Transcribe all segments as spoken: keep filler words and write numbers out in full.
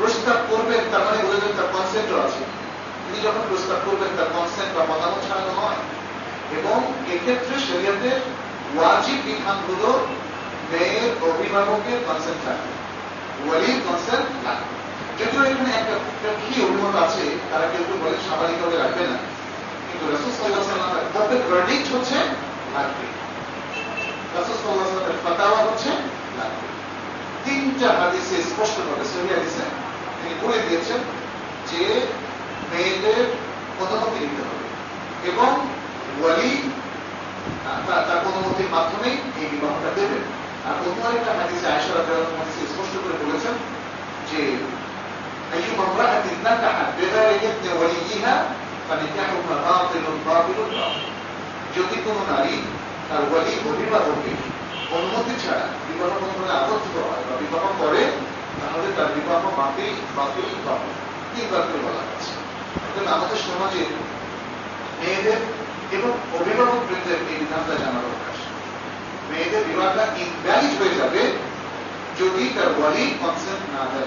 প্রস্তাব করবেন তার মানে বলে দেন তার কনসেন্টও আছে। তিনি যখন প্রস্তাব করবেন তার কনসেন্ট বা মতামত ছাড়া নয়। এবং এক্ষেত্রে শরীয়তের ওয়াজিব বিধানগুলো মেয়ের অভিভাবকের কনসেন্ট লাগবে, ওয়ালির কনসেন্ট লাগবে। যদিও এখানে একটা কি অভিমত আছে, তারা কেউ কেউ বলে স্বাভাবিকভাবে রাখবে না, কিন্তু রাসূল সাল্লাল্লাহু আলাইহি ওয়াসাল্লামের ওপেন ভার্ডিক্ট হচ্ছে লাগবে, রাসূল সাল্লাল্লাহু আলাইহি ওয়াসাল্লামের ফাতাওয়া হচ্ছে লাগবে। তিনটা হাদিসে স্পষ্টভাবে সহিহ হাদিসে তিনি বলে দিয়েছেন যে মেয়েদের অনুমতি নিতে হবে এবং ওয়ালি তার অনুমতির মাধ্যমে এই বিবাহটা দেবেন। আর অন্য একটা হাদিসে আয়েশা রাদিয়াল্লাহু আনহা স্পষ্ট করে বলেছেন যে আইয়ুমা ইমরাআতিন নাকাহাত বিগাইরি ইযনি ওয়ালিয়িহা ফানিকাহুহা বাতিলুন বাতিলুন। যদি কোনো নারী তার ওয়ালি অভিভাবকের অনুমতি ছাড়া বিবাহ বন্ধনে আবদ্ধ হয় বা বিবাহ করে, তাহলে তার বিবাহ বাতিল বাতিল বাতিল তিনবার করে বলা হচ্ছে। আমাদের সমাজে মেয়েদের এবং অভিভাবকদের এই বিধানটা জানা দরকার। মেয়েদের বিবাহটা ইনভ্যালিড হয়ে যাবে যদি তার ওয়ালি কনসেন্ট না দেয়,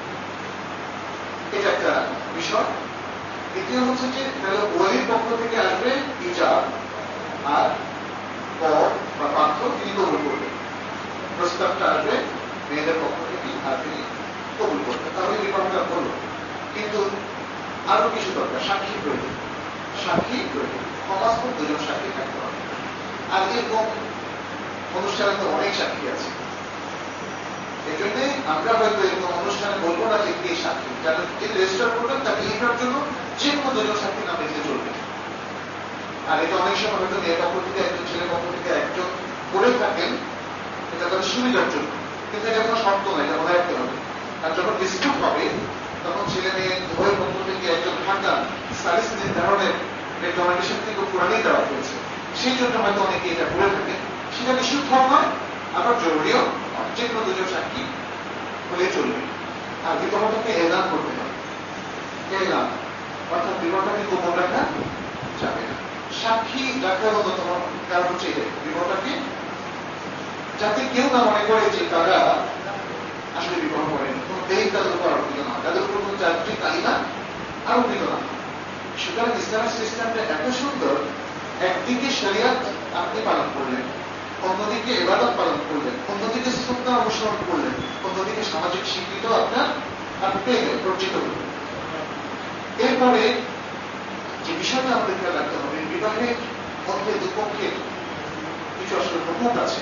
এটা একটা বিষয়। দ্বিতীয় হচ্ছে যে ওয়ালির পক্ষ থেকে আসবে ইজাব আর পর বা পাত্র তিনি কবুল করবেন, প্রস্তাবটা আসবে মেয়েদের পক্ষ থেকে আর তিনি কবুল করবেন, তাহলে বিবাহটা হলো। কিন্তু আরো কিছু দরকার, সাক্ষী প্রয়োজন, সাক্ষী প্রয়োজন, সমাজপুর দুজন সাক্ষী থাকতে হবে। আর এরকম অনুষ্ঠানে তো অনেক সাক্ষী আছে, এই জন্যে আমরা হয়তো এরকম অনুষ্ঠানে বলবো না যে কে সাক্ষী, যারা যিনি রেজিস্টার করবেন তাকে এটার জন্য যে কোনো দুজন সাক্ষী না বেঁচে চলবে। আর এটা অনেক সময় হয়তো মেয়ের পক্ষ থেকে একজন, ছেলের পক্ষ থেকে একজন করে থাকেন, এটা তাদের সুবিধার জন্য, কিন্তু এটা কোনো শর্ত নয়, এটা মনে রাখতে হবে। আর যখন ডিসপিউট হবে তখন ছেলে মেয়ে উভয়ের পক্ষ থেকে একজন থাকান সালিস নির্ধারণের রেকমেন্ডেশন থেকে পুরানি দেওয়া হয়েছে, সেই জন্য হয়তো অনেকে এটা করে থাকেন। সেটা নিষিদ্ধ নয়, আবার জরুরিও যে কোনো দুজন সাক্ষী হলে চলবে। আর বিবাহটাকে এলান করতে হবে, এলান অর্থাৎ বিবাহটাকে গোপন রাখা যাবে না। সাক্ষী রাখার অন্যতম কারণ হচ্ছে বিবাহটাকে যাতে কেউ না মনে করে যে তারা আসলে বিবাহ করেন, কোন দেহ তাদের উপর আরোপিত না, তাদের উপর কোন চারিত্রিক তালিকা আরোপিত না। সুতরাং ইসলামিক সিস্টেমটা এত সুন্দর, একদিকে শরিয়াত আপনি পালন করলেন, অন্যদিকে ইবাদত পালন করলেন, অন্যদিকে সুন্নাহ অনুসরণ করলেন, অন্যদিকে সামাজিক স্বীকৃত আপনার আপনি পেয়ে গেলেন, অর্জিত হলেন। এরপরে যে বিষয়টা আমাদের খেয়াল রাখতে হবে, বিবাহের মধ্যে দুপক্ষের কিছু আসলে হুকুক আছে।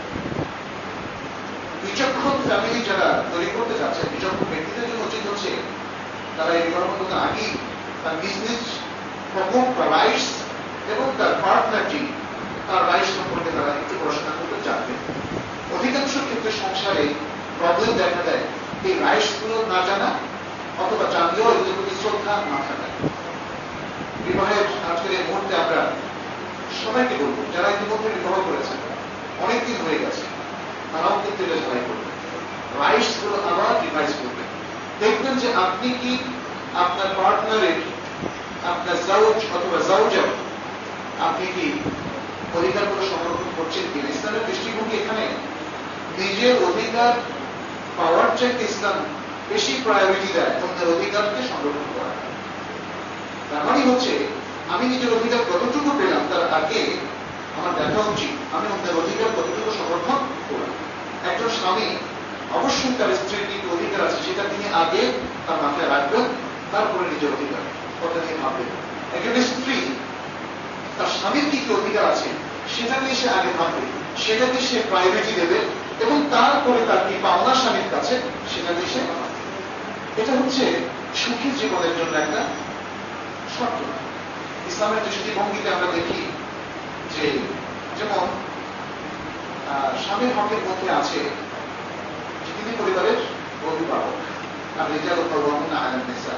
বিচক্ষণ ফ্যামিলি যারা তৈরি করতে যাচ্ছে, বিচক্ষণ ব্যক্তিদের জন্য উচিত হচ্ছে তারা এই বিবাহ করতে আগেই তার নিজ নিজ হুকুক বা রাইটস এবং তার পার্টনারটি তার রাইটস সম্পর্কে তারা একটু পড়াশোনা করতে জানবে। অধিকাংশ ক্ষেত্রে সংসারে প্রবলেম দেখা দেয় এই রাইটস গুলো না জানা, অথবা জানলেও এগুলোর প্রতি শ্রদ্ধা না থাকা। বিবাহের আজকের এই মুহূর্তে আমরা সবাইকে বলবো, যারা ইতিমধ্যে বিবাহ করেছেন অনেকদিন হয়ে গেছে, তারাও কিন্তু এটা সবাই করবেন, রাইটস গুলো আবার রিভাইজ করবেন। দেখবেন যে আপনি কি আপনার পার্টনারের, আপনার জাউজ অথবা জাউজা, আপনি কি অধিকারগুলো সংরক্ষণ করছেন কিনা। ইসলামের দৃষ্টিভঙ্গি এখানে নিজের অধিকার পাওয়ার চাইতে ইসলাম বেশি প্রায়োরিটি দেয় অন্যের অধিকারকে সংরক্ষণ করা। তার মানে হচ্ছে আমি নিজের অধিকার কতটুকু পেলাম তার আগে আমার দেখা উচিত আমি অন্যের অধিকার কতটুকু সমর্থন করলাম। একজন স্বামী অবশ্যই তার স্ত্রীর কি অধিকার আছে সেটা তিনি আগে তার মাথায় রাখবেন, তারপরে নিজের অধিকার কথা নিয়ে ভাববেন। একজন স্ত্রী তার স্বামীর কি কি অধিকার আছে সেটা নিয়ে সে আগে ভাববে, সেটাকে সে প্রায়োরিটি দেবে, এবং তারপরে তার কি পাওনা স্বামীর কাছে সেটা নিয়ে সে ভাববে। এটা হচ্ছে সুখী জীবনের জন্য একটা শর্ত। ইসলামের দৃষ্টিভঙ্গিতে আমরা দেখি যে যেমন স্বামীর হকের মধ্যে আছে যে তিনি পরিবারের অভিভাবক, আর রিজাল কওয়ামুনা আলান নিসা।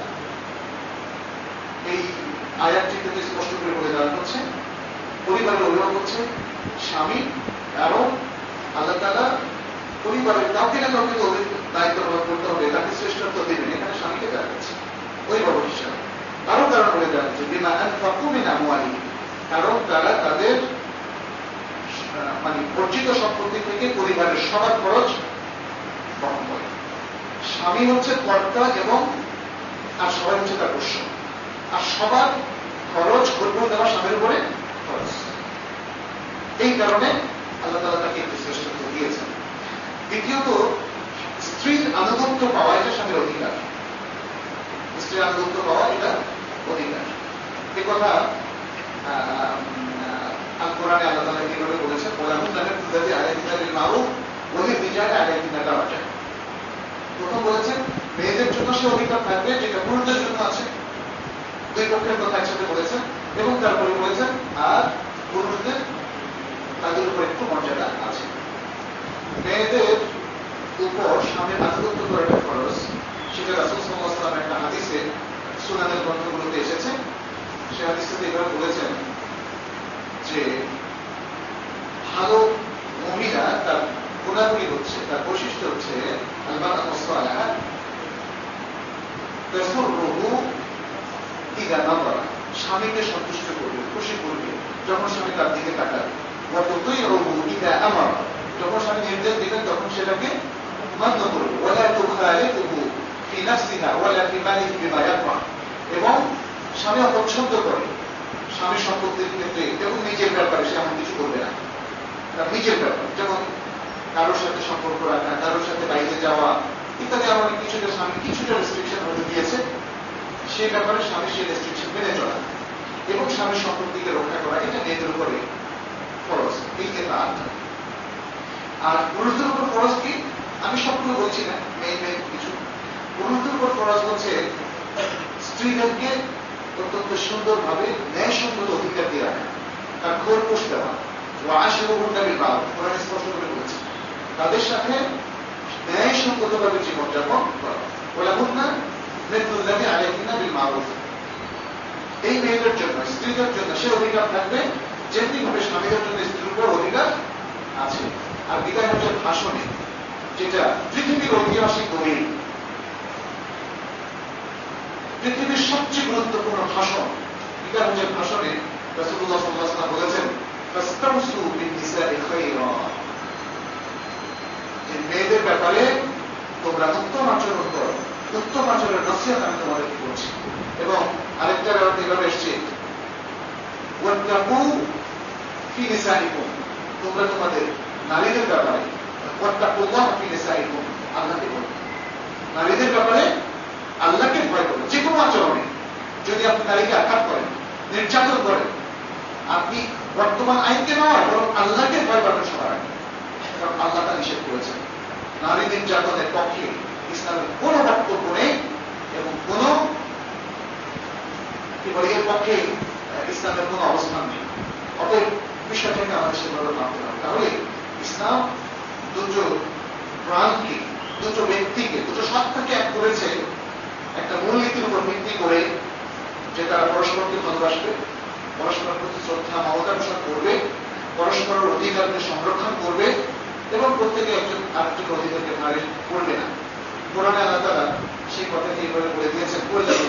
এই আয়াতটি থেকে স্পষ্ট করে বলে দেওয়া হচ্ছে পরিবারের অভিভাবক হচ্ছে স্বামী, কারণ আল্লাহ তাআলা পরিবারের কাউকে না কাউকে দায়িত্ব পালন করতে হবে, তাকে শ্রেষ্ঠত্ব দেবেন, এখানে স্বামীকে দেওয়া হচ্ছে অভিভাবক হিসাবে। আরো তারা বলে দেওয়া হচ্ছে বিমা আনফাকু মিন আমওয়ালিহিম, কারণ তারা তাদের মানে অর্জিত সম্পত্তি থেকে পরিবারের সবার খরচ বহন করে। স্বামী হচ্ছে কর্তা এবং আর সবাই হচ্ছে তার পোষ্য, আর সবার খরচ খরচ দেওয়া স্বামীর উপরে খরচ। এই কারণে আল্লাহ তাআলা তাকে একটু শ্রেষ্ঠত্ব দিয়েছেন। দ্বিতীয়ত, স্ত্রীর আনুগত্য পাওয়া এটা স্বামীর অধিকার। স্ত্রীর আনুগত্য পাওয়া এটা অধিকার। এ কথা আল কোরআনে আল্লাহ তাআলা কিভাবে বলেছেন, ওয়ালাহুম লাহুম তুদাতি আলাইহিন্না বিল মারুফ ওয়া লির-রিজালি আলাইহিন্না দারাজা। প্রথম বলেছেন মেয়েদের জন্য সে অধিকার থাকবে যেটা পুরুষদের জন্য আছে, দুই পক্ষের কথা একসাথে বলেছেন। এবং তারপরে বলেছেন আর পুরুষদের তাদের উপর একটু মর্যাদা আছে। মেয়েদের উপর স্বামীর আনুগত্য করাটা খরচ, সেটা রাসূল সাল্লাল্লাহু আলাইহি ওয়াসাল্লাম একটা হাদিসে সুনানের গ্রন্থগুলোতে এসেছে। সে হাদিসটাতে এভাবে বলেছেন যে ভালো মহিলা তার গুণাবলী হচ্ছে, তার বৈশিষ্ট্য হচ্ছে আল-মারআতু সালিহা তাসুররুহু ইযা নাযারা, স্বামীকে সন্তুষ্ট করবে, খুশি করবে যখন স্বামী তার দিকে তাকাবে। ওয়া তুতিউহু ইযা আমারা, যখন স্বামী নির্দেশ দিবেন তখন সেটাকে মান্য করবে। ওয়ালা তুখালিফুহু ফি নাফসিহা ওয়ালা ফি মালিহি বিমা ইয়াকরাহ, এবং স্বামী অপছন্দ করে স্বামীর সম্পত্তির ক্ষেত্রে এবং নিজের ব্যাপারে সে এমন কিছু করবে না। তার নিজের ব্যাপার, যেমন কারোর সাথে সম্পর্ক রাখা, কারোর সাথে বাইরে যাওয়া ইত্যাদি এমন কিছুটা স্বামী কিছুটা রেস্ট্রিকশন হতে দিয়েছে, সেই ব্যাপারে স্বামী সেই রেস্ট্রিকশন মেনে চলা এবং স্বামীর সম্পত্তিকে রক্ষা করা, এটা মেয়েদের উপরে ফরজ। এই যে তার আর পুরুষদের উপর ফরজ কি, আমি সবগুলো বলছি না, মেয়ে মেয়ে কিছু। পুরুষদের উপর ফরজ হচ্ছে স্ত্রীদেরকে অত্যন্ত সুন্দরভাবে ন্যায়সঙ্গত অধিকার দিয়ে রাখা, তার খোরপোশ দেওয়া। ও আশিরুহুন্না বিল মারুফ, কোরআন স্পষ্ট করে বলেছে তাদের সাথে ন্যায়সঙ্গতভাবে জীবনযাপন করা। ওয়ালাহুন্না মিসলুল্লাযী আলাইহিন্না বিল মারুফ, এই মেয়েদের জন্য স্ত্রীদের জন্য সে অধিকার থাকবে যেমনি ভাবে স্বামীদের জন্য স্ত্রীর উপর অধিকার আছে। আর বিদায় হচ্ছে ভাষণে, যেটা পৃথিবীর ঐতিহাসিক দলিল, পৃথিবীর সবচেয়ে গুরুত্বপূর্ণ ভাষণ। বিদায় হচ্ছে ভাষণে রাসূলুল্লাহ সাল্লাল্লাহু আলাইহি ওয়াসাল্লাম বলেছেন ফাসতামসু বিন-নিসাই খায়রা, যে মেয়েদের ব্যাপারে তোমরা উত্তম আচরণ করো, উত্তম আচরণের নসিহত আমি তোমাদেরকে করছি। এবং আরেকটা ব্যাপার এভাবে এসছে ওয়াত্তাকু ফি নিসাইকুম, তোমরা তোমাদের নারীদের ব্যাপারে ওয়াত্তাকুল্লাহ ফি নিসাইকুম, আল্লাহকে ভয় করো, নারীদের ব্যাপারে আল্লাহকে ভয় করো। যে কোনো আচরণে যদি আপনি নারীকে আঘাত করেন, নির্যাতন করেন, আপনি বর্তমান আইনকে নয় বরং আল্লাহকে ভয় করেন সবার আগে, কারণ আল্লাহ তা নিষেধ করেছেন। নারী নির্যাতনের পক্ষে ইসলামের কোন বক্তব্য নেই এবং কোন কি বলে এর পক্ষে ইসলামের কোন অবস্থান নেই। অতএব বিষয়টাকে আমাদের সেভাবে মানতে হবে। তাহলে ইসলাম দুটো প্রাণকে, দুটো ব্যক্তিকে, দুটো সত্তাকে এক করেছে একটা মূলনীতির উপর ভিত্তি করে, যে তারা পরস্পরকে ভালোবাসবে, পরস্পরের প্রতি শ্রদ্ধা মমতা পোষণ করবে, পরস্পরের অধিকারকে সংরক্ষণ করবে এবং প্রত্যেকে একজন আরেকজন অধিকারকে ভারী করবে না। কোরআনে আল্লাহ তাআলা সেই কথাটি এইভাবে বলে দিয়েছেন,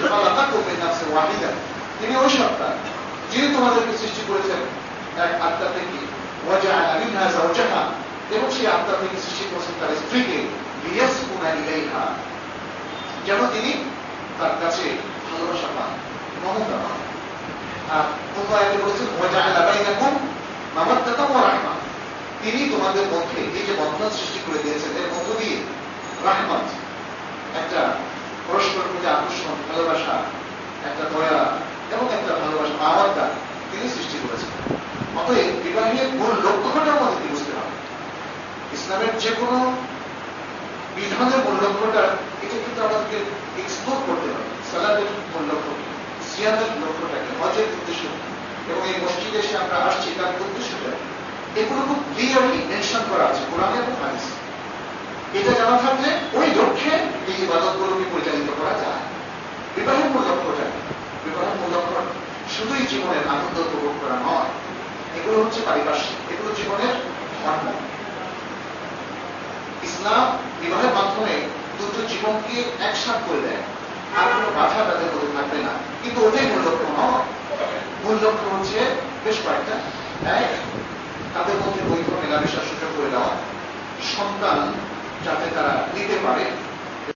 তিনি ওই সত্তা যিনি তোমাদেরকে সৃষ্টি করেছেন এক আত্মা থেকে, ওয়াজআলা মিনহা যাওজাহা, এবং সেই আত্মা থেকে সৃষ্টি করেছেন তার স্ত্রীকে, লিয়াসকুনা ইলাইহা, যেন তিনি তার কাছে ভালোবাসা পান, মমতা পান। আর অন্য আয়াতে বলেছেন ওয়াজআলা বাইনাকুম মাওয়াদ্দাতান ওয়া রাহমা, তিনি তোমাদের মধ্যে এই যে বন্ধন সৃষ্টি করে দিয়েছেন এর মধ্য দিয়ে রাহমাত, একটা পরস্পরের প্রতি আকর্ষণ, ভালোবাসা, একটা দয়া এবং একটা ভালোবাসা, মাওয়াদ্দা তিনি সৃষ্টি করেছেন। অতএব বিবাহের মূল লক্ষ্যটা আমাদেরকে বুঝতে হবে। ইসলামের যে কোনো বিধানের মূল লক্ষ্যটা, এটা কিন্তু আমাদেরকে এক্সপ্লোর করতে হবে। সালাতের মূল লক্ষ্য কি, সিয়ামের লক্ষ্যটা কি, হজের উদ্দেশ্য কি, এবং এই মসজিদে এসে আমরা আসছি তার উদ্দেশ্যটা, এগুলো খুব ক্লিয়ারলি মেনশন করা আছে কোরআনে এবং হাদিসে। এটা জানা থাকলে ওই লক্ষ্যে এই ইবাদতগুলোকে পরিচালিত করা যায়। বিবাহের মূল লক্ষ্যটা, বিবাহের মূল লক্ষ্য শুধুই জীবনের আনন্দ উপভোগ করা নয়, এগুলো হচ্ছে পারিপার্শ্বিক, এগুলো জীবনের ধর্ম। ইসলাম বিবাহের মাধ্যমে দুটো জীবনকে একসাথ করে দেয়, আর কোনো বাধা তাদের মধ্যে থাকবে না, কিন্তু ওটাই মূল লক্ষ্য নয়। মূল লক্ষ্য হচ্ছে বেশ কয়েকটা, এক, তাদের মধ্যে বৈধ মেলামেশার সুযোগ করে দেওয়া, সন্তান যাতে তারা নিতে পারে